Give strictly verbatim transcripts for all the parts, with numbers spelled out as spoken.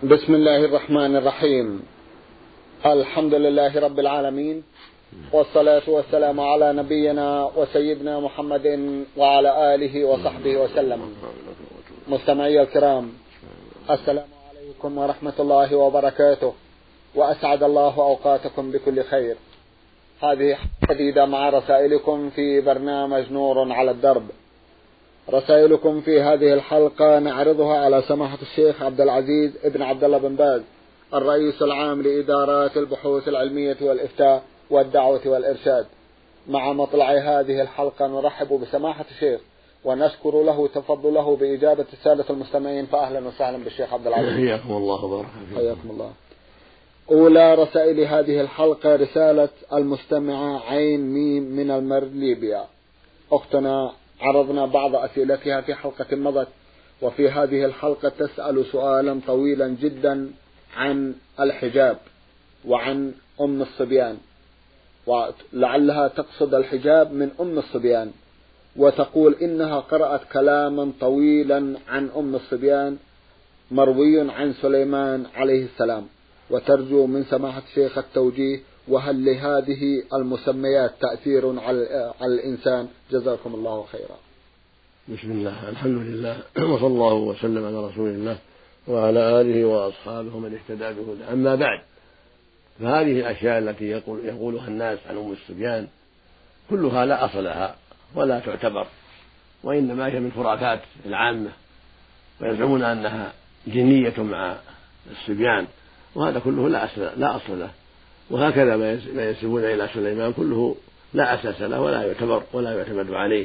بسم الله الرحمن الرحيم. الحمد لله رب العالمين، والصلاة والسلام على نبينا وسيدنا محمد وعلى آله وصحبه وسلم. مستمعي الكرام، السلام عليكم ورحمة الله وبركاته، وأسعد الله أوقاتكم بكل خير. هذه جديدة مع رسائلكم في برنامج نور على الدرب. رسائلكم في هذه الحلقة نعرضها على سماحة الشيخ عبد العزيز ابن عبد الله بن باز، الرئيس العام لإدارات البحوث العلمية والإفتاء والدعوة والإرشاد. مع مطلع هذه الحلقة نرحب بسماحة الشيخ ونشكر له تفضله بإجابة السادة المستمعين، فأهلا وسهلا بالشيخ عبد العزيز. حياكم الله وبارك فيكم. حياكم الله. أولى رسائل هذه الحلقة رسالة المستمعة عين ميم من المر ليبيا. أختنا عرضنا بعض أسئلتها في حلقة مضت، وفي هذه الحلقة تسأل سؤالا طويلا جدا عن الحجاب وعن أم الصبيان، ولعلها تقصد الحجاب من أم الصبيان، وتقول إنها قرأت كلاما طويلا عن أم الصبيان مروي عن سليمان عليه السلام، وترجو من سماحة الشيخ التوجيه، وهل لهذه المسميات تأثير على الإنسان؟ جزاكم الله خيرا. بسم الله، الحمد لله، وصلى الله وسلم على رسول الله وعلى آله وأصحابه من اهتدى بهداه. أما بعد، فهذه الأشياء التي يقول يقولها الناس عن أم الصبيان كلها لا أصل لها ولا تعتبر، وإنما هي من خرافات العامة، ويزعمون أنها جنية مع الصبيان، وهذا كله لا أصل لا أصل له. وهكذا ما ينسبون إلى سليمان كله لا أساس له ولا يعتبر ولا يعتمد عليه.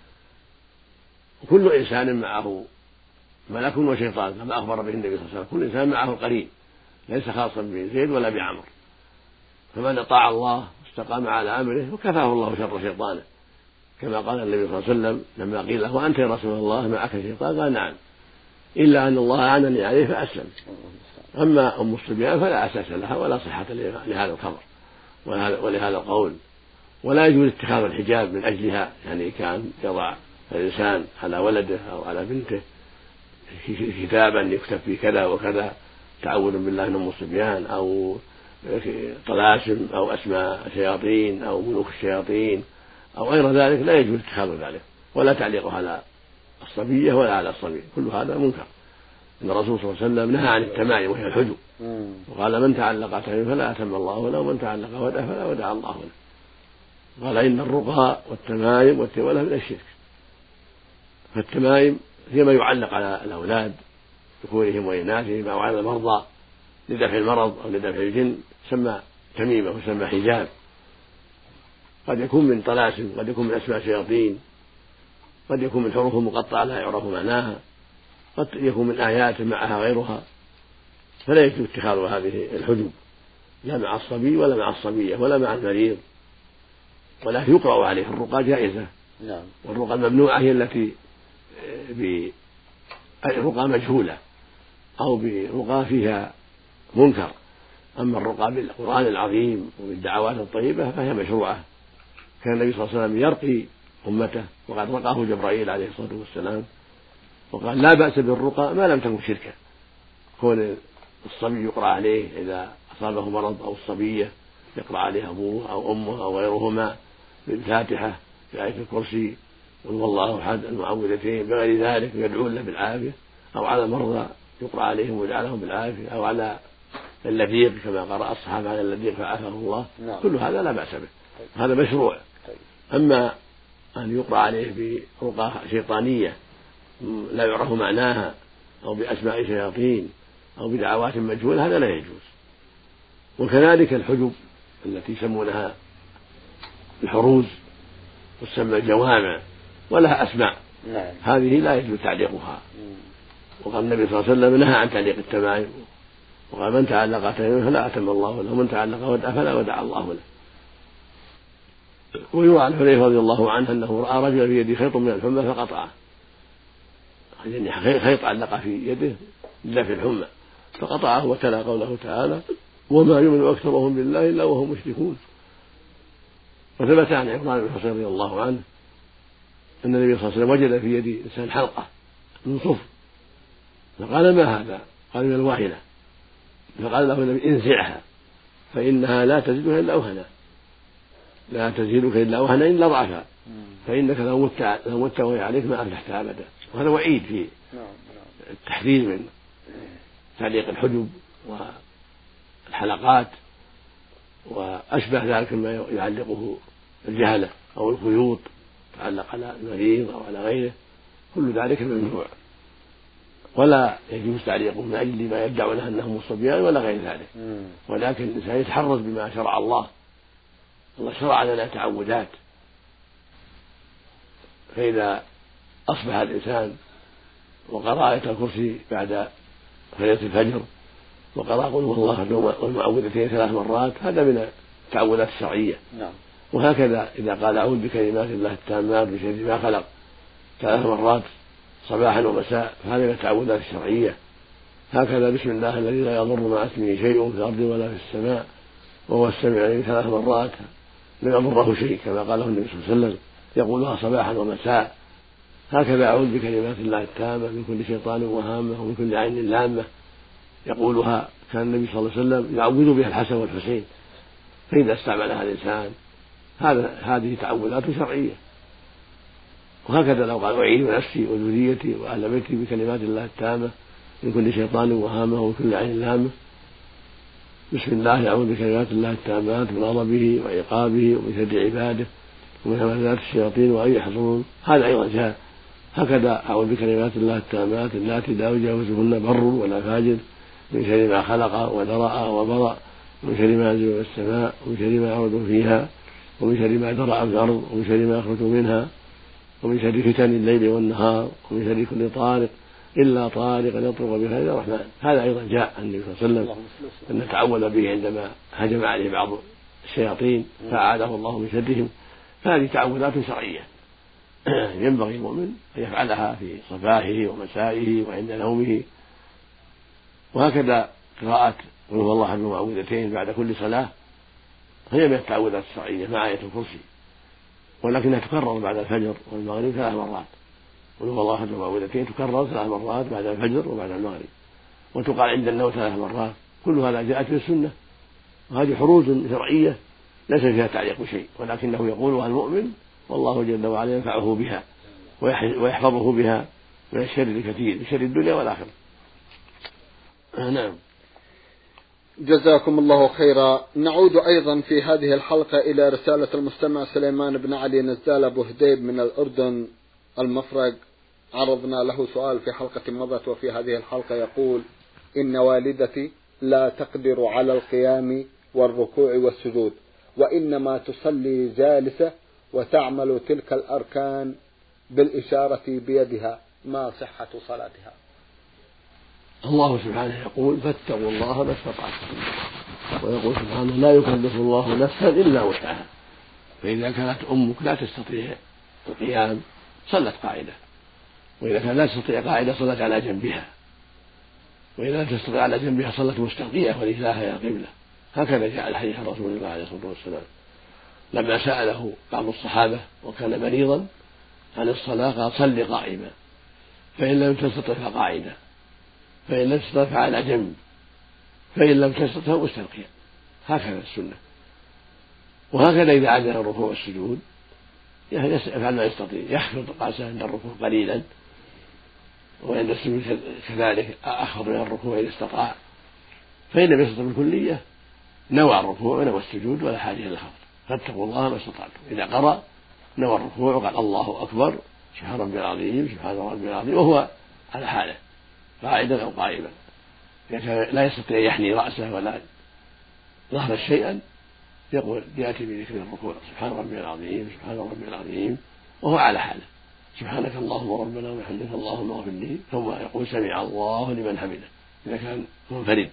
كل إنسان معه ملك وشيطان كما أخبر به النبي صلى الله عليه وسلم، كل إنسان معه قرين ليس خاصا بزيد ولا بعمر، فمن أطاع الله واستقام على أمره وكفاه الله شر شيطانه، كما قال النبي صلى الله عليه وسلم لما قيل له أنت يا رسول الله معك شيطان؟ قال نعم، إلا أن الله أعنني عليه فأسلم. أما أم الصبيان فلا أساس لها ولا صحة لهذا الخبر ولهذا القول، ولا يجوز اتخاذ الحجاب من أجلها، يعني كان يضع الإنسان على ولده أو على بنته كتابا يكتب فيه كذا وكذا تعوذ بالله من أم الصبيان، أو طلاسم أو أسماء شياطين أو ملوك الشياطين أو غير ذلك، لا يجوز اتخاذ ذلك، ولا تعليقه على الصبية ولا على الصبي، كل هذا منكر. إن الرسول صلى الله عليه وسلم نهى عن التمائم وهي الحجب، وقال من تعلق تميم فلا أتم الله له، ومن تعلق ودع فلا ودع الله له. قال إن الرقى والتمائم والتولى من الشرك. فالتمائم هي ما يعلق على الأولاد ذكورهم وإناثهم أو على المرضى لدفع المرض أو لدفع الجن، سمى تميمة وسمى حجاب. قد يكون من طلاسم، قد يكون من أسماء شياطين، قد يكون من حروف مقطعة لا يعرف معناها، قد يكون من آيات معها غيرها، فلا يجوز اتخاذ هذه الحجب لا مع الصبي ولا مع الصبية ولا مع المريض، ولكن يقرأ عليه. الرقى جائزة، والرقى الممنوعة هي التي برقى مجهولة أو برقى فيها منكر. أما الرقى بالقرآن العظيم وبالدعوات الطيبة فهي مشروعة. كان النبي صلى الله عليه وسلم يرقي أمته، وقد رقاه جبرائيل عليه الصلاة والسلام، وقال لا بأس بالرقى ما لم تكن شركا. كون الصبي يقرأ عليه إذا أصابه مرض، أو الصبية يقرأ عليه أبوه أو أمه أو غيرهما بالفاتحة بآية الكرسي قل هو الله أحد المعوذتين بغير ذلك يدعون له بالعافية، أو على المرضى يقرأ عليهم ويجعلهم بالعافية، أو على اللذيق كما قرأ الصحابة على اللذيق فعافاه الله. نعم. كل هذا لا بأس به، هذا مشروع. أما أن يقرأ عليه برقى شيطانية لا يعرف معناها أو بأسماء شياطين أو بدعوات مجهولة، هذا لا يجوز. وكذلك الحجب التي يسمونها الحروز وتسمى الجوامع ولها أسماء، نعم. هذه لا يجوز تعليقها. وقال النبي صلى الله عليه وسلم نهى عن تعليق التمائم، وقال من تعلق تميما فلا أتم الله له، ومن تعلق ودع فلا ودع الله له. ويروى عن حذيفة رضي الله عنه أنه رأى رجلا في يده خيط من الحمى فقطعه، يعني خيط علق في يده لدفع الحمى فقطعه، وتلا قوله تعالى وما يؤمن أكثرهم بالله إلا وهم مشركون. وثبت عن عمران بن حصين رضي الله عنه أن النبي صلى الله عليه وسلم وجد في يد إنسان حلقة من صفر، فقال ما هذا؟ قال من الواهنة. فقال له النبي انزعها فإنها لا تزيدها إلا أوهنا، لا تزيدك إلا أوهنا إلا ضعفا، فإنك لو مت لو مت وهي عليك ما أفلحت أبدا. وهذا وعيد في التحذير من تعليق الحجب والحلقات وأشبه ذلك مما يعلقه الجهلة أو الخيوط تعلق على المريض أو على غيره، كل ذلك ممنوع، ولا يجوز تعليقه من أجل ما يدعون أنهم صبيان ولا غير ذلك، ولكن الإنسان يتحرز بما شرع الله. الله شرع لنا تعودات، فإذا أصبح الإنسان وقرأ آية الكرسي بعد فريضة الفجر وقرأ قل هو الله والمعوذتين ثلاث مرات، هذا من التعوذات الشرعية. وهكذا إذا قال أعوذ بكلمات الله التامات من شر ما خلق ثلاث مرات صباحا ومساء، فهذا من التعوذات الشرعية. هكذا بسم الله الذي لا يضر مع اسمه شيء في الأرض ولا في السماء وهو السميع العليم ثلاث مرات لا يضره شيء، كما قاله النبي صلى الله عليه وسلم يقولها صباحا ومساء. هكذا أعوذ بكلمات الله التامة من كل شيطان وهامة ومن كل عين لامة، يقولها كان النبي صلى الله عليه وسلم يعوذ بها الحسن والحسين، فإذا استعملها الإنسان هذا هذه تعوذات شرعية. وهكذا لو قال أعيذ نفسي وذريتي وأهل بيتي بكلمات الله التامة من كل شيطان وهامة ومن كل عين لامة، بسم الله أعوذ بكلمات الله التامات من غضبه وعقابه ومن شر عباده ومن همزات الشياطين وأن يحضرون، هذا أيضا جاء. هكذا أعوذ بكلمات الله التامات اللاتي لا يجاوزهن بر ولا فاجر من شر ما خلق وذرأ وبرأ ومن شر ما ينزل من السماء ومن شر ما يعرض فيها ومن شر ما ذرأ في الأرض ومن شر ما يخرج منها ومن شر فتن الليل والنهار ومن شر كل طارق إلا طارقا يطرق بخير الرحمن. هذا أيضا جاء عن النبي صلى الله عليه وسلم أن تعوذ به عندما هجم عليه بعض الشياطين فأعاذه الله من شرهم. فهذه تعوذات شرعية ينبغي المؤمن أن يفعلها في صباحه ومسائه وعند نومه. وهكذا قراءة قل هو الله أحد المعوذتين بعد كل صلاة هي من التعوذات الشرعية مع آية الكرسي، ولكنها تكرر بعد الفجر والمغرب ثلاث مرات. قل هو الله أحد المعوذتين تكرر ثلاث مرات بعد الفجر وبعد المغرب، وتقال عند النوم ثلاث مرات. كل هذا جاءت في السنة، وهذه حروز شرعية ليس فيها تعليق شيء، ولكنه يقولها المؤمن والله جل وعلا ينفعه بها ويحفظه بها من الشر الكثير، من شر الدنيا والآخرة. نعم. جزاكم الله خيرا. نعود أيضا في هذه الحلقة إلى رسالة المستمع سليمان بن علي نزدال أبو هديب من الأردن المفرق. عرضنا له سؤال في حلقة مضت وفي هذه الحلقة يقول: إن والدتي لا تقدر على القيام والركوع والسجود، وإنما تصلي جالسة وتعمل تلك الأركان بالإشارة بيدها، ما صحة صلاتها؟ الله سبحانه يقول: فاتقوا الله ما استطعتم، ويقول سبحانه: لا يكلف الله نفسا إلا وسعها. فإذا كانت أمك لا تستطيع القيام صلت قاعدة، وإذا كانت لا تستطيع قاعدة صلت على جنبها، وإذا لم تستطيع على جنبها صلت مستقيمة ولجاها إلى القبلة. هكذا جاء الحديث عن رسول الله عليه الصلاة والسلام لما سأله بعض الصحابة وكان مريضا عن الصلاة قال: صل قائما، فإن لم تستطع فقاعدة، فإن لم تستطع فعلى جنب، فإن لم تستطع مستلقيا. هكذا السنة. وهكذا إذا عجز الركوع والسجود يفعل ما يستطيع، يخفض رأسه عند الركوع قليلا، وعند السجود كذلك أخفض من الركوع إذا استطاع. فإن لم يستطع بالكلية نوى الركوع ونوى السجود ولا حاجة إلى الخفض. فاتقوا الله ما استطعتم. إذا قرأ نوى الركوع وقال الله أكبر سبحان ربي العظيم سبحان ربي العظيم وهو على حاله قاعدا أو قائما. إذا كان لا يستطيع يحني رأسه ولا ظهر شيئا يقول يأتي بذكر الركوع سبحان ربي العظيم سبحان ربي العظيم وهو على حاله، سبحانك اللهم ربنا وبحمدك اللهم اغفر لي، ثم يقول سمع الله لمن حمده إذا كان منفرد.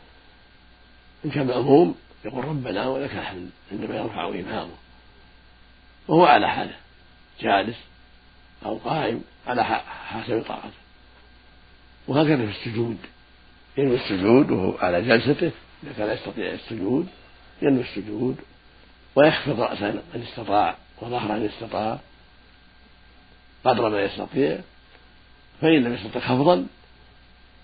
إن كان مأموم يقول ربنا ولك الحمد عندما يرفع إمامه وهو على حاله جالس أو قائم على حسب طاقته. وهكذا في السجود ينوي السجود وهو على جلسته، إذا كان لا يستطيع السجود ينوي السجود ويخفض رأسه إن استطاع وظهره إن استطاع قدر ما يستطيع. فإن لم يستطع خفضا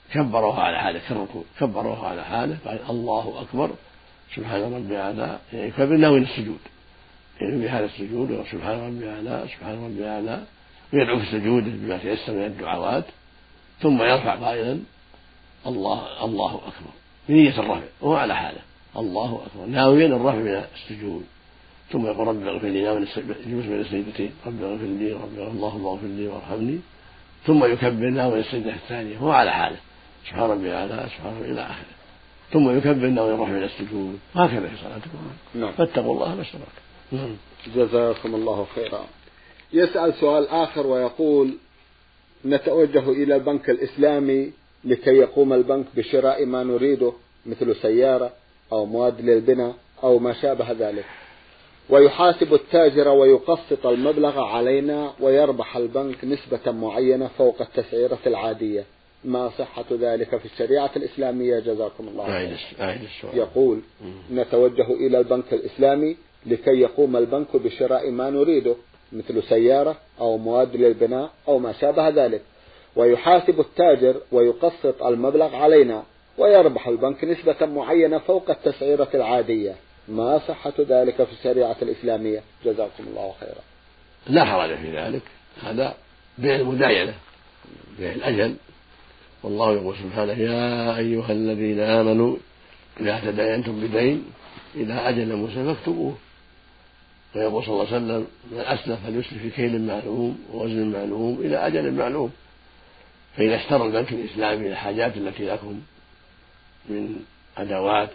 كبروها على حاله كالركوع، كبروها على حاله قال الله أكبر سبحان ربي الأعلى، يعني يكبر ناوي السجود، يعني في هذا السجود سبحان ربي الأعلى سبحان ربي الأعلى، ويدعو في السجود بما تيسر من الدعوات، ثم يرفع قائلا الله الله أكبر بنية الرفع وهو على حاله الله أكبر ناويا الرفع من السجود، ثم يقول رب اغفر لي ناوي الجلوس بين السجدتين رب اغفر لي رب اللهم اغفر لي وارحمني، ثم يكبر ناوي السجدة الثانية وهو على حاله سبحان ربي الأعلى سبحان ربي إلى آخره، ثم يكبر ناوي الرفع من السجود، هكذا في صلاتكم. نعم. فاتقوا الله ما استطعتم. جزاكم الله خيرا. يسأل سؤال آخر ويقول: نتوجه إلى البنك الإسلامي لكي يقوم البنك بشراء ما نريده مثل سيارة أو مواد للبناء أو ما شابه ذلك، ويحاسب التاجر ويقسط المبلغ علينا ويربح البنك نسبة معينة فوق التسعيرة العادية، ما صحة ذلك في الشريعة الإسلامية؟ جزاكم الله خيرا. يقول: نتوجه إلى البنك الإسلامي لكي يقوم البنك بشراء ما نريده مثل سيارة أو مواد للبناء أو ما شابه ذلك، ويحاسب التاجر ويقسط المبلغ علينا ويربح البنك نسبة معينة فوق التسعيرة العادية، ما صحة ذلك في الشريعة الإسلامية؟ جزاكم الله خيرا. لا حرج في ذلك، هذا بيع المداينة، بيع الأجل، والله يقول سبحانه: يا أيها الذين آمنوا إذا تداينتم بدين إلى أجل مسمى فاكتبوه. ويقول صلى الله عليه وسلم: من أسلف فليسلف في كيل معلوم ووزن معلوم إلى أجل معلوم. فإذا اشترى البنك الإسلامي الحاجات التي لكم من أدوات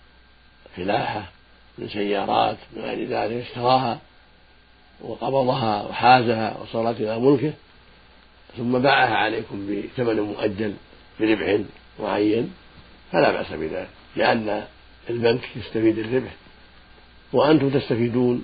فلاحة من سيارات من غير ذلك اشتراها وقبضها وحازها وصارت إلى ملكه، ثم باعها عليكم بثمن مؤجل بربح معين، فلا بأس بذلك، لأن البنك يستفيد الربح وأنتم تستفيدون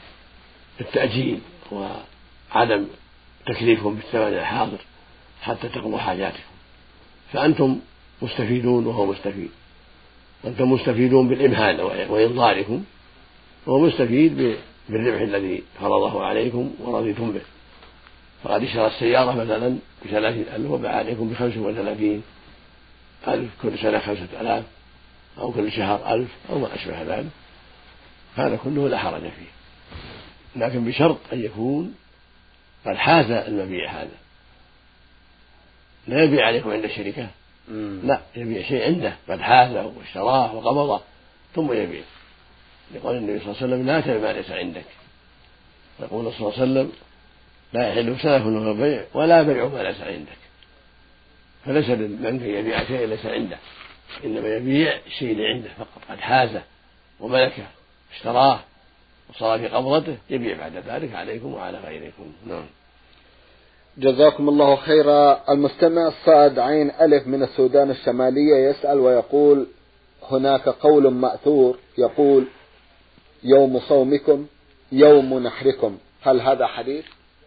التأجيل وعدم تكليفهم بالثمن الحاضر حتى تقضوا حاجاتكم، فأنتم مستفيدون وهو مستفيد، أنتم مستفيدون بالإمهال وإنظاركم، وهو مستفيد بالربح الذي فرضه عليكم ورضيتم به. فقد اشترى السيارة مثلا بثلاثين ألف وباع عليكم بخمس وثلاثين ألف كل سنة خمسة ألاف أو كل شهر ألف أو ما أشبه ذلك، هذا كله لا حرج فيه، لكن بشرط أن يكون قد حاز المبيع هذا، لا يبيع عليكم عند الشركة، لا، يبيع شيء عنده قد حازه واشتراه وقبضه ثم يبيع، يقول النبي صلى الله عليه وسلم: لا تبع ما ليس عندك. يقول صلى الله عليه وسلم: لا يحل سلف ولا بيع ولا بيع ما ليس عندك. فليس للبنك يبيع شيء ليس عنده، إنما يبيع الشيء اللي عنده فقط، قد حازه وملكه اشتراه وصار في قبضته، يبيع بعد ذلك عليكم وعلى غيركم. نعم. جزاكم الله خيرا. المستمع صاد عين ألف من السودان الشمالية يسأل ويقول: هناك قول مأثور يقول: يوم صومكم يوم نحركم، هل هذا حديث؟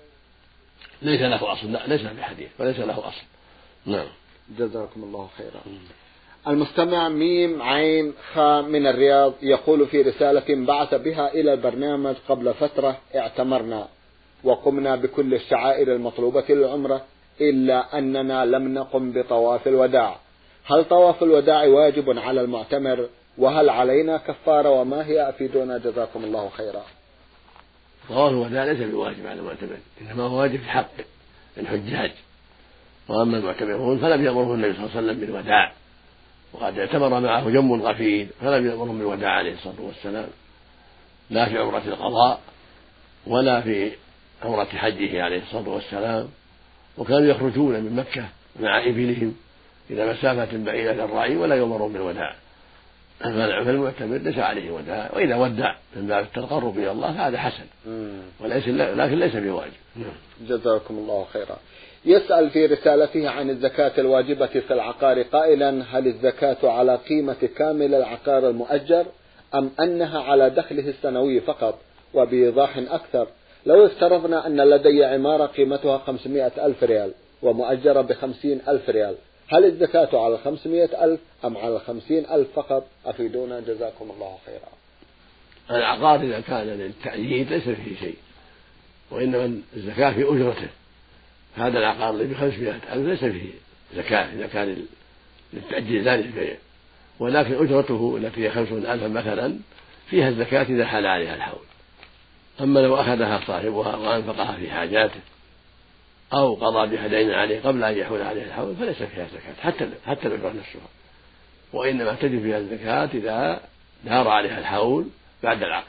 ليس له أصل، لا ليس بحديث وليس له أصل. نعم. جزاكم الله خيرا. المستمع ميم عين خاء من الرياض يقول في رسالة بعث بها إلى البرنامج قبل فترة: اعتمرنا وقمنا بكل الشعائر المطلوبة للعمرة إلا أننا لم نقم بطواف الوداع، هل طواف الوداع واجب على المعتمر؟ وهل علينا كفارة؟ وما هي؟ أفيدونا جزاكم الله خيرا. طواف الوداع ليس بواجب على المعتمر، إنما هو واجب في حق الحجاج، وأما المعتمرون فلم يأمرهم النبي صلى الله عليه وسلم بالوداع، وقد اعتمر معه جم غفير فلم يأمرهم بالوداع عليه الصلاة والسلام، لا في عمرة القضاء ولا في عمرة حجه عليه الصلاة والسلام، وكانوا يخرجون من مكة مع إبلهم إلى مسافة بعيدة للرعي ولا يؤمرون بالوداع، فالمعتمر ليس عليه وداع، وإذا ودع من باب التقرب إلى الله فهذا حسن، وليس لكن ليس بواجب. جزاكم الله خيرا. يسأل في رسالته عن الزكاة الواجبة في العقار قائلا: هل الزكاة على قيمة كامل العقار المؤجر أم أنها على دخله السنوي فقط؟ وبإيضاح أكثر: لو افترضنا أن لدي عمارة قيمتها خمسمائة ألف ريال ومؤجرة بخمسين ألف ريال، هل الزكاة على خمسمائة ألف أم على خمسين ألف فقط؟ أفيدونا جزاكم الله خيرا. العقار إذا كان للتأييد ليس فيه شيء، وإنما الزكاة في أجرته. هذا العقار اللي بخمسمائة ألف ليس فيه زكاة إذا كان للتأجيل لا للبيع، ولكن أجرته التي هي خمسون ألفا مثلا فيها الزكاة إذا حال عليها الحول. أما لو أخذها صاحبها وأنفقها في حاجاته أو قضى بها دين عليه قبل أن يحول عليه الحول فليس فيها زكاة حتى حتى الأجرة نفسها، وإنما تجب فيها الزكاة إذا دار عليها الحول بعد العقد.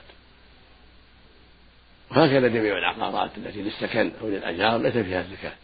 وهكذا جميع العقارات التي للسكن أو للأجار ليس فيها زكاة،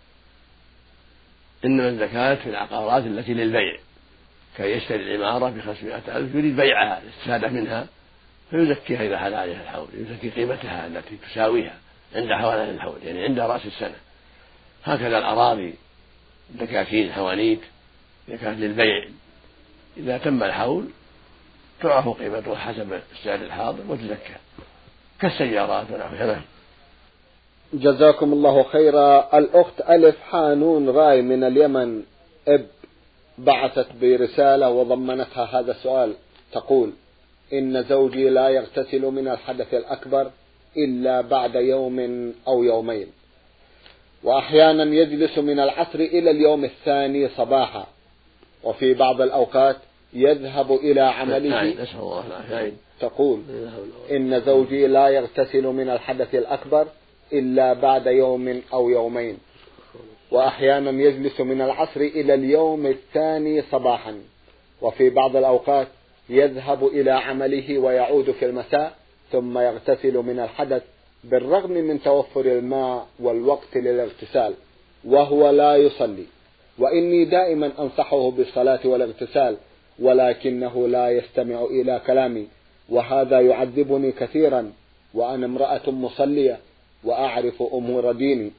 إنما الزكاة في العقارات التي للبيع، كي يشتري العمارة بخمسمائة ألف يريد بيعها الاستفادة منها فيزكيها إذا حال عليها الحول، يزكي قيمتها التي تساويها عند حوالين الحول، يعني عند رأس السنة. هكذا الأراضي دكاكين حوانيت إذا كانت للبيع إذا تم الحول تعرف قيمته حسب السعر الحاضر وتزكى كالسيارات ونحوها. جزاكم الله خيرا. الأخت ألف حانون راي من اليمن إب بعثت برسالة وضمنتها هذا السؤال، تقول: إن زوجي لا يغتسل من الحدث الأكبر إلا بعد يوم أو يومين، وأحيانا يجلس من العصر إلى اليوم الثاني صباحا، وفي بعض الأوقات يذهب إلى عمله. تقول: إن زوجي لا يغتسل من الحدث الأكبر إلا بعد يوم أو يومين، وأحيانا يجلس من العصر إلى اليوم الثاني صباحا، وفي بعض الأوقات يذهب إلى عمله ويعود في المساء ثم يغتسل من الحدث بالرغم من توفر الماء والوقت للاغتسال، وهو لا يصلي، وإني دائما أنصحه بالصلاة والاغتسال ولكنه لا يستمع إلى كلامي، وهذا يعذبني كثيرا، وأنا امرأة مصلية وأعرف أمور ديني.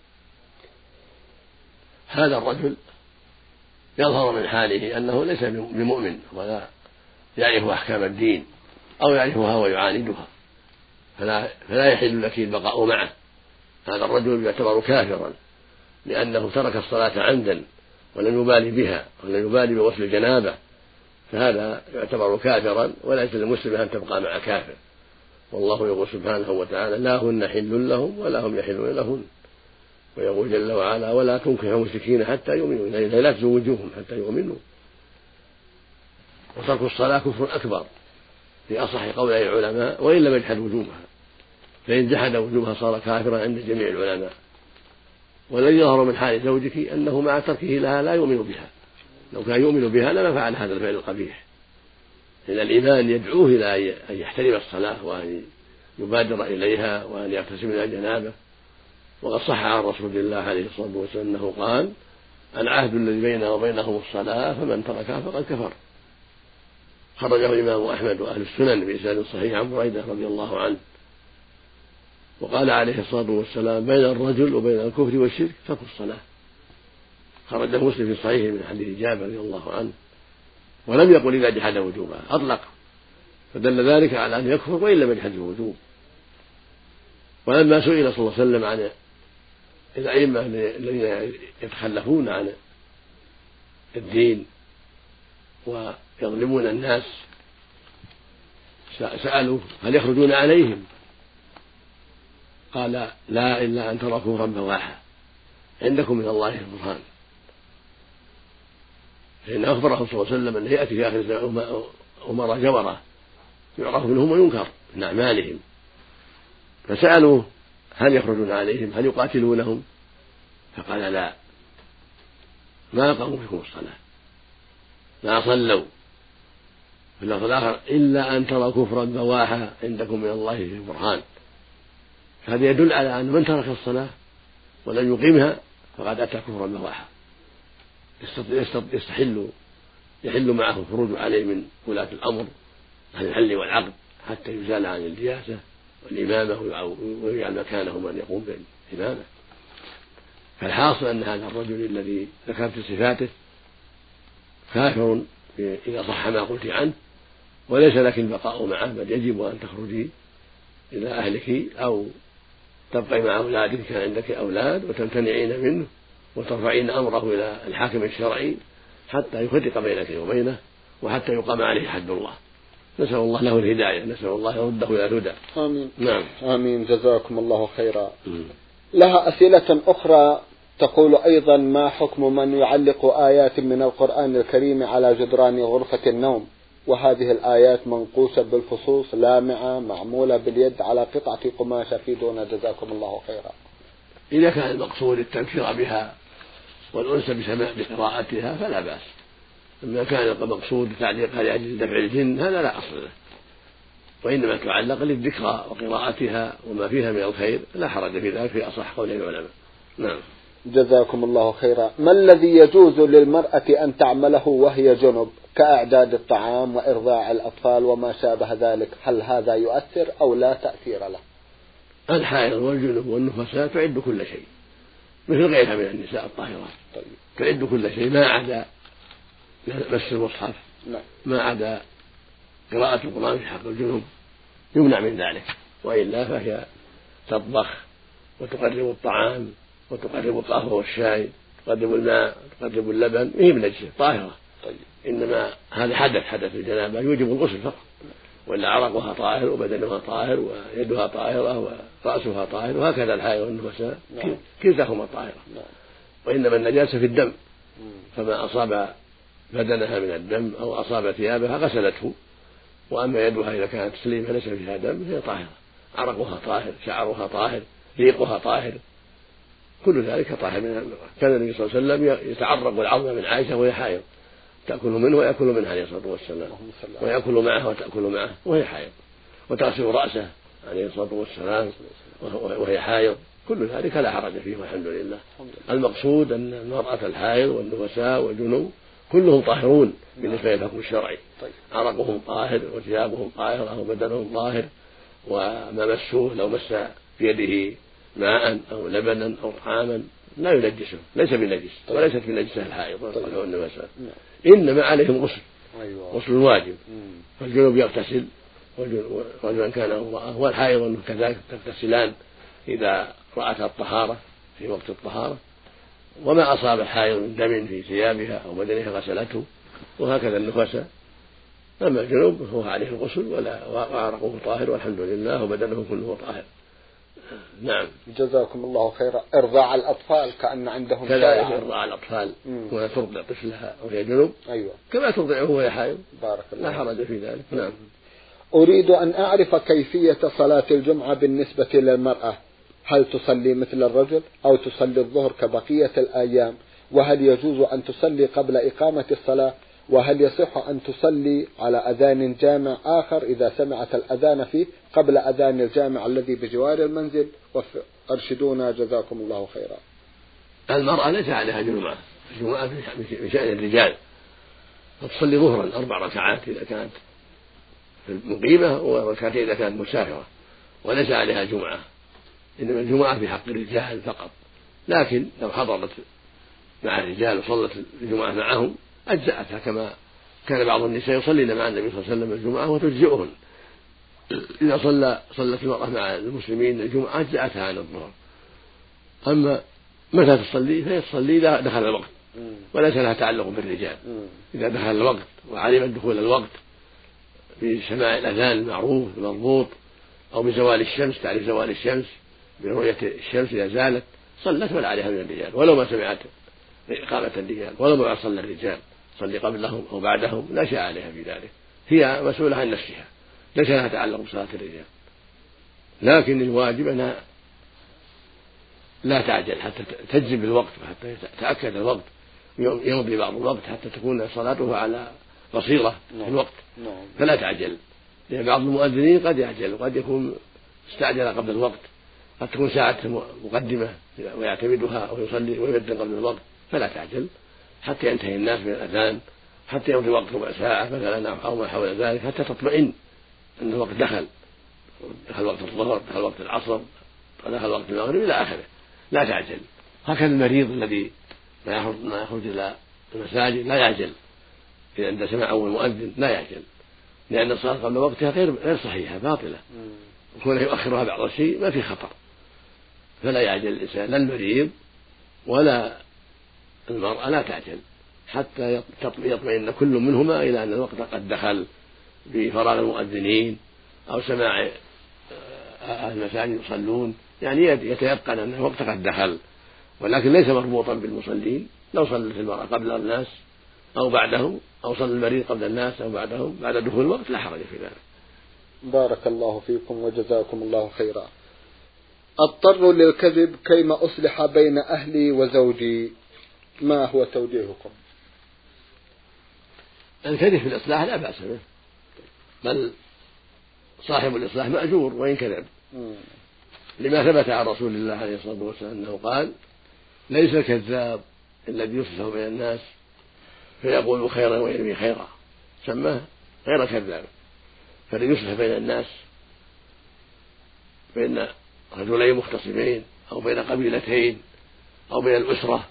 هذا الرجل يظهر من حاله أنه ليس بمؤمن ولا يعرف أحكام الدين أو يعرفها ويعاندها، فلا, فلا يحل لك البقاء معه. هذا الرجل يعتبر كافرا لأنه ترك الصلاة عمدا ولم يبالي بها ولم يبالي بغسل الجنابة، فهذا يعتبر كافرا، وليس للمسلم أن تبقى مع كافر. والله يقول سبحانه وتعالى: لا هن حل لهم ولا هم يحلون لهن. ويقول جل وعلا: ولا تنكحوا المشركين حتى يؤمنوا، يعني لا تزوجوهم حتى يؤمنوا. وترك الصلاة كفر أكبر في أصح قولي العلماء، وإن لم يجحد وجوبها، فإن جحد وجوبها صار كافرا عند جميع العلماء. والذي يظهر من حال زوجك أنه مع تركه لها لا يؤمن بها، لو كان يؤمن بها لما فعل هذا الفعل القبيح، لأن الإيمان يدعوه إلى أن يحترم الصلاة وأن يبادر إليها وأن يغتسل من الجنابة. وقد صح عن رسول الله عليه الصلاة والسلام أنه قال: العهد الذي بيننا وبينهم الصلاة فمن تركها فقد كفر. خرجه الإمام أحمد وأهل السنن بإسناد صحيح عن بريدة رضي الله عنه. وقال عليه الصلاة والسلام: بين الرجل وبين الكفر والشرك ترك الصلاة. خرجه مسلم في صحيح من حديث جابر رضي الله عنه، ولم يقل إذا جحد وجوبها، أطلق، فدل ذلك على أن يكفر وإن لم يجحد الوجوب. ولما سئل صلى الله عليه وسلم عن الأئمة الذين يتخلفون عن الدين ويظلمون الناس سألوا: هل يخرجون عليهم؟ قال: لا، إلا أن ترى كفرا بواحا عندكم من الله برهان. فإن أخبره صلى الله عليه وسلم أنه يأتي في آخر الزمان أمراء جورة يعرف منهم وينكر من أعمالهم، فسألوه: هل يخرجون عليهم؟ هل يقاتلونهم؟ فقال: لا، ما قاموا فيكم الصلاة، ما صلوا. في اللفظ الآخر: إلا أن ترى كفرا بواحا عندكم من الله في برهان. هذا يدل على أن من ترك الصلاة ولم يقيمها فقد أتى كفرا بواحا، يستحل يحل معه الخروج عليه من ولاة الأمر عن الحل والعقد حتى يزال عن الرياسة والإمامة ويجعل مكانه من يقوم بالإمامة. فالحاصل أن هذا الرجل الذي ذكرت صفاته كافر إذا صح ما قلت عنه، وليس لك البقاء معه، بل يجب أن تخرجي إلى أهلك أو تبقي مع أولادك كان عندك أولاد وتمتنعين منه وترفعين أمره إلى الحاكم الشرعي حتى يفرق بينك وبينه وحتى يقام عليه حد الله. نسأل الله له الهداية، نسأل الله يرده إلى الهدى. آمين. نعم. آمين. جزاكم الله خيرا. م. لها أسئلة أخرى تقول أيضا: ما حكم من يعلق آيات من القرآن الكريم على جدران غرفة النوم، وهذه الآيات منقوشة بالفصوص لامعة معمولة باليد على قطعة قماشة في دون، جزاكم الله خيرا. إذا كان المقصود التنكير بها والأنس بسماع بقراءتها فلا بأس. أما كان المقصود تعليقها لأجل دفع الجن هذا لا أصل له، وإنما تعلق للذكرى وقراءتها وما فيها من الخير، لا حرج في ذلك في أصح قول العلماء. نعم. جزاكم الله خيرا. ما الذي يجوز للمرأة أن تعمله وهي جنب كإعداد الطعام وإرضاع الأطفال وما شابه ذلك؟ هل هذا يؤثر أو لا تأثير له؟ الحائض والجنب والنفساء تعد كل شيء مثل غيرها من النساء الطاهرات. طيب. تعد كل شيء ما عدا مس المصحف. نعم. ما عدا قراءة القرآن في حق الجنوب يمنع من ذلك، وإلا فهي تطبخ وتقرب الطعام وتقرب القهوة والشاي، تقرب الماء، تقرب اللبن، هي بنجسة طاهرة. طيب. إنما هذا حدث حدث الجنابة يوجب الغسل فقط، وإلا عرقها طاهر وبدنها طاهر ويدها طاهرة ورأسها طاهر، وهكذا الحائض والنفساء كلتاهما طاهرة. وإنما النجاسة في الدم، فما أصاب بدنها من الدم أو أصاب ثيابها غسلته، وأما يدها إذا كانت سليمة ليس فيها دم هي طاهرة، عرقها طاهر، شعرها طاهر، ريقها طاهر، كل ذلك طاهر من المرأة. كان النبي صلى الله عليه وسلم يتعرق العظم من عائشة وهي حائض، تأكل منه ويأكل منها عليه الصلاة والسلام، ويأكل معه وتأكل معه وهي حائض، وتغسل رأسه عليه الصلاة والسلام وهي حائض، كل ذلك لا حرج فيه والحمد لله. المقصود أن المرأة الحائض والنفساء والجنوب كلهم طاهرون بالنسبة للحكم الشرعي، عرقهم طاهر وثيابهم طاهرة وبدنهم طاهر، وما مسوه لو مس بيده ماء أو لبنا أو طعاما لا ينجسه، ليس بنجس وليست بنجسة الحائض والنفساء، إنما عليهم غسل، غسل واجب. فالجنوب يغتسل رجلا كان أو امرأة، والحائض كذلك تغتسلان إذا رأتها الطهارة في وقت الطهارة، وما أصاب الحائض من دم في ثيابها أو بدنها غسلته، وهكذا النفساء. أما الجنوب هو عليه الغسل وعرقه طاهر والحمد لله وبدنه كله طاهر. نعم. جزاكم الله خيرا. إرضاع الأطفال كأن عندهم كذلك إرضاع الأطفال وهي ترضع طفلها وهي جنوب. أيوة. كما ترضعه وهي حائض، بارك الله، لا حرج في ذلك. نعم. أريد أن أعرف كيفية صلاة الجمعة بالنسبة للمرأة، هل تصلي مثل الرجل أو تصلي الظهر كبقية الأيام؟ وهل يجوز أن تصلي قبل إقامة الصلاة؟ وهل يصح أن تصلي على أذان جامع آخر إذا سمعت الأذان فيه قبل أذان الجامع الذي بجوار المنزل؟ أرشدونا جزاكم الله خيرا. المرأة ليس عليها جمعة، الجمعة في شأن الرجال، فتصلي ظهرا أربع ركعات إذا كانت مقيمة وركعتين إذا كانت مسافرة، وليس عليها جمعة، إنما الجمعة في حق الرجال فقط. لكن لو حضرت مع الرجال وصلت الجمعة معهم أجزأتها، كما كان بعض النساء يصلين مع النبي صلى الله عليه وسلم الجمعة وتجزئهن. إذا صلى صلت المرأة مع المسلمين الجمعة أجزأتها عن الظهر. أما متى تصلي فهي تصلي إذا دخل الوقت، وليس لها تعلق بالرجال. إذا دخل الوقت وعلمت دخول الوقت بسماع الأذان المعروف المضبوط أو بزوال الشمس، تعرف زوال الشمس برؤية الشمس إذا زالت صلت ولا عليها من الرجال، ولو ما سمعت إقامة الرجال ولو ما صلى الرجال صلي قبلهم أو بعدهم لا شيء عليها في ذلك، هي مسؤولة عن نفسها ليس لها تعلق بصلاة الرجال. لكن الواجب أنها لا تعجل حتى تجزم بالوقت وحتى يتأكد الوقت، يمضي بعض الوقت حتى تكون صلاته على بصيرة في الوقت، فلا تعجل، لأن بعض المؤذنين قد يعجل وقد يكون استعجل قبل الوقت، قد تكون ساعة مقدمة ويعتمدها أو يصلي ويبدأ قبل الوقت، فلا تعجل حتى ينتهي الناس من الأذان، حتى يمضي وقت ربع ساعة مثلا أو ما حول ذلك، حتى تطمئن أن الوقت دخل، دخل وقت الظهر، دخل وقت العصر، دخل وقت المغرب إلى آخره، لا تعجل. هكذا المريض الذي ما يخرج إلى المساجد لا يعجل، إذا عند سمع أول مؤذن لا يعجل، لأن الصلاة قبل وقتها غير غير صحيحة باطلة، وكونه يؤخرها بعض الشيء ما في خطر، فلا يعجل الإنسان، لا المريض ولا المرأة لا تعجل حتى يطمئن كل منهما إلى أن الوقت قد دخل بفراغ المؤذنين أو سماع أهل المساجد يصلون، يعني يتيقن أن الوقت قد دخل، ولكن ليس مربوطا بالمصلين. لو صلت المرأة قبل الناس أو بعدهم، أو صلى المريض قبل الناس أو بعدهم بعد دخول الوقت، لا حرج في ذلك. بارك الله فيكم وجزاكم الله خيرا. اضطر للكذب كيما أصلح بين أهلي وزوجي، ما هو توجيهكم؟ الكذب في الإصلاح لا بأس به، بل صاحب الإصلاح مأجور وإن كذب، لما ثبت عن رسول الله عليه الصلاة والسلام أنه قال: ليس الكذاب الذي يصلح بين الناس فيقول خيرا ويرمي خيرا، سماه غير كذاب. فالذي يصلح بين الناس، بين رجلين مختصمين أو بين قبيلتين أو بين الأسرة،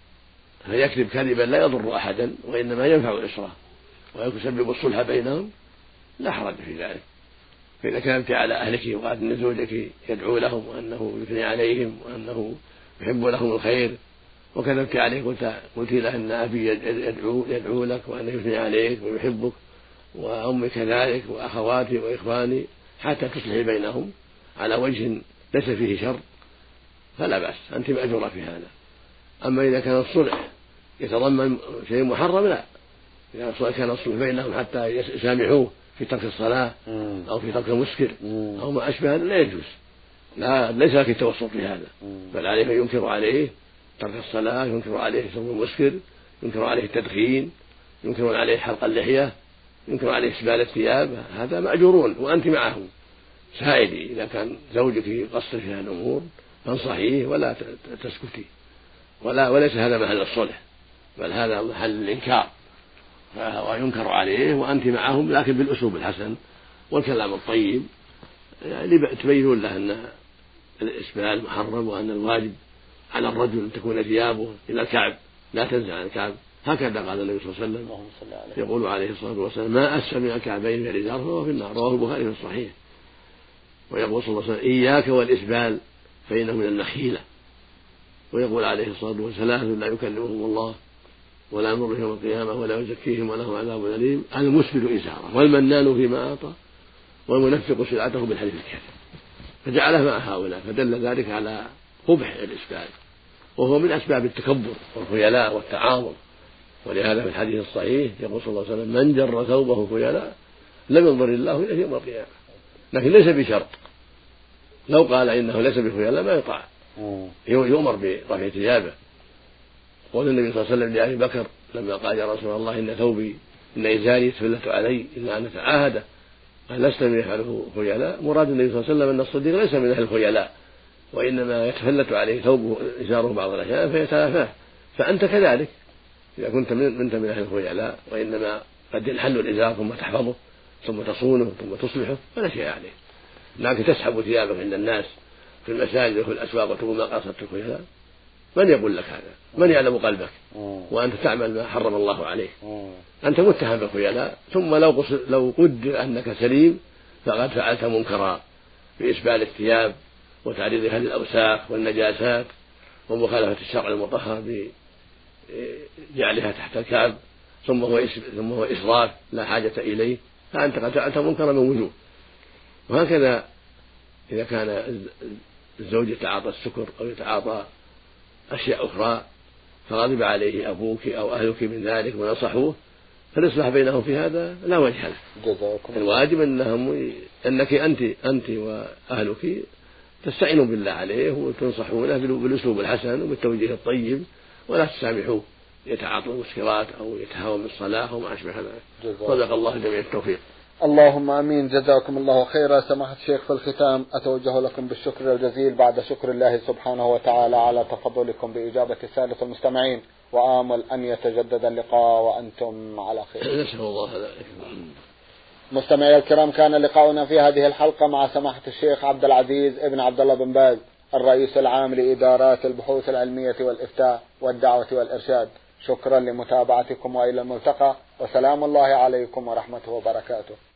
فيكذب كذبا لا يضر أحدا وإنما ينفع الأسرة ويسبب الصلح بينهم، لا حرج في ذلك. فإذا كذبت على أهلك وقالت أن زوجك يدعو لهم وأنه يثني عليهم وأنه يحب لهم الخير، وكذبت عليه قلت قلت له أن أبي يدعو, يدعو لك وأنه يثني عليك ويحبك، وأمي كذلك وأخواتي وإخواني، حتى تصلحي بينهم على وجه ليس فيه شر، فلا بأس، أنت مأجورة في هذا. أما إذا كان الصلح يتضمن شيء محرم، لا. إذا كان الصلح بينهم حتى يسامحوه في ترك الصلاة أو في ترك المسكر أو ما أشبه، لا يجوز، لا، ليس لك التوسط في هذا، بل عليه ينكر عليه ترك الصلاة، ينكر عليه شرب المسكر، ينكر عليه التدخين، ينكر عليه حلق اللحية، ينكر عليه إسبال الثياب، هذا مأجورون وأنت معهم. سائلي إذا كان زوجك يقصر في هذه الأمور فانصحيه ولا تسكتي، ولا وليس هذا محل الصلح، بل هذا محل الإنكار، وينكر عليه وأنت معهم، لكن بالأسلوب الحسن والكلام الطيب، يعني تبينون له أن الإسبال محرم وأن الواجب على الرجل أن تكون ثيابه إلى الكعب لا تنزع عن الكعب، هكذا قال النبي صلى الله عليه وسلم. يقول عليه الصلاة والسلام: ما أسفل من الكعبين في الإزار فهو في النار، رواه البخاري في الصحيح. ويقول صلى الله عليه وسلم: إياك والإسبال فإنه من النخيلة. ويقول عليه الصلاة والسلام: لا يكلمهم الله ولا يمر يوم القيامة ولا يزكيهم ولهم عذاب أليم، المسبل إزاره والمنان فيما أعطى والمنفق سلعته بالحديث الكاذب. فجعله مع هؤلاء، فدل ذلك على قبح الإسبال، وهو من أسباب التكبر والخيلاء والتعاظم. ولهذا في الحديث الصحيح يقول صلى الله عليه وسلم: من جر ثوبه خيلاء لم ينظر الله إليه يوم القيامة. لكن ليس بشرط، لو قال إنه ليس بخيلاء ما يطاع، يؤمر برفع ثيابه. قول النبي صلى الله عليه وسلم لأبي بكر لما قال: يا رسول الله إن ثوبي إن إزاري يتفلت علي إلا أن أتعاهد، قال: لست من يفعله خيلاء. مراد النبي صلى الله عليه وسلم أن الصديق ليس من أهل الخيلاء، وإنما يتفلت عليه ثوبه إزاره بعض الأحيان فيتلافاه. فأنت كذلك إذا كنت من, من أهل الخيلاء، وإنما قد ينحل الإزار ثم تحفظه ثم تصونه ثم تصلحه فلا شيء عليه. لكن تسحب ثيابك عند الناس في المساجد وفي الأسواق وتقول ما قصدت الخيلاء، من يقول لك هذا؟ من يعلم قلبك وأنت تعمل ما حرم الله عليك؟ أنت متهم بالخيلاء، ثم لو لو قدر أنك سليم فقد فعلت منكرا بإسبال الثياب وتعريضها للأوساخ والنجاسات ومخالفة الشرع المطهر بجعلها تحت الكعب، ثم هو ثم هو إسراف لا حاجة إليه، فأنت قد فعلت منكرا من وجوه. وهكذا إذا كان الزوج يتعاطى السكر أو يتعاطى أشياء أخرى فغضب عليه أبوك أو أهلك من ذلك ونصحوه، فالإصلاح بينهم في هذا لا وجه له. الواجب أنهم أنك أنت أنت وأهلك تستعينوا بالله عليه وتنصحونه بالأسلوب الحسن وبالتوجيه الطيب، ولا تسامحوه يتعاطى المسكرات أو يتهاون بالصلاة وما أشبه ذلك. صدق الله جميع التوفيق. اللهم امين. جزاكم الله خيرا. سماحة الشيخ، في الختام اتوجه لكم بالشكر الجزيل بعد شكر الله سبحانه وتعالى على تفضلكم باجابة السادة المستمعين، وآمل ان يتجدد اللقاء وانتم على خير. نسأل الله ذلك. مستمعي الكرام، كان لقاؤنا في هذه الحلقة مع سماحة الشيخ عبد العزيز ابن عبد الله بن باز، الرئيس العام لإدارات البحوث العلمية والإفتاء والدعوة والإرشاد. شكرا لمتابعتكم وإلى الملتقى، وسلام الله عليكم ورحمته وبركاته.